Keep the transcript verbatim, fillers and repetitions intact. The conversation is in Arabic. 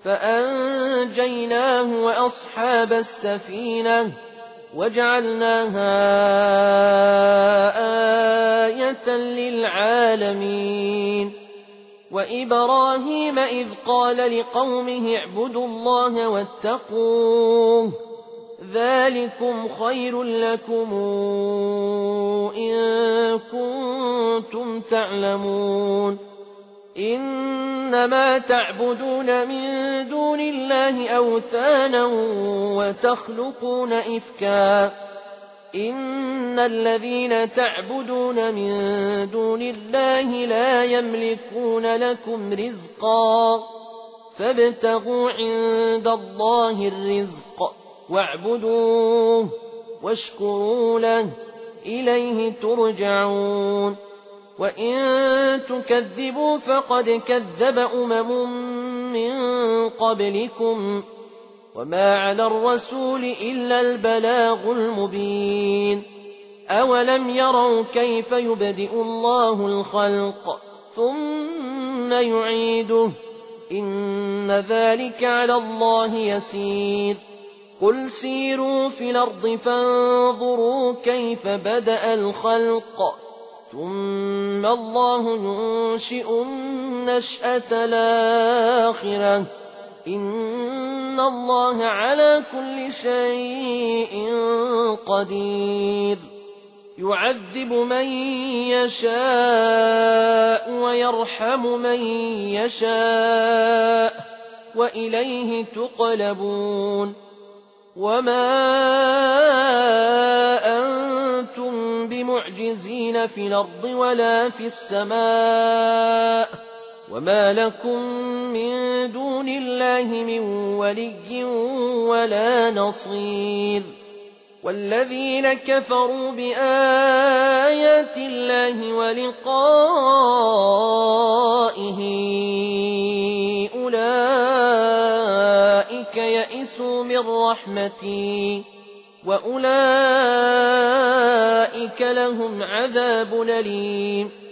فأنجيناه وأصحاب السفينة وجعلناها آية للعالمين. وإبراهيم إذ قال لقومه اعبدوا الله واتقوه ذلكم خير لكم إن كنتم تعلمون. إنما تعبدون من دون الله أوثانا وتخلقون إفكا إن الذين تعبدون من دون الله لا يملكون لكم رزقا فابتغوا عند الله الرزق واعبدوه واشكروا له إليه ترجعون. وإن تكذبوا فقد كذب أمم من قبلكم وما على الرسول إلا البلاغ المبين. أولم يروا كيف يبدئ الله الخلق ثم يعيده إن ذلك على الله يسير. قل سيروا في الأرض فانظروا كيف بدأ الخلق ثم الله ينشئ النشأة الآخرة إن الله على كل شيء قدير. يعذب من يشاء ويرحم من يشاء وإليه تقلبون. وما أنتم بمعجزين في الأرض ولا في السماء وما لكم من دون الله من ولي ولا نصير. والذين كفروا بآيات الله ولقائه أولئك يئسوا من رحمتي وأولئك لهم عذاب أليم.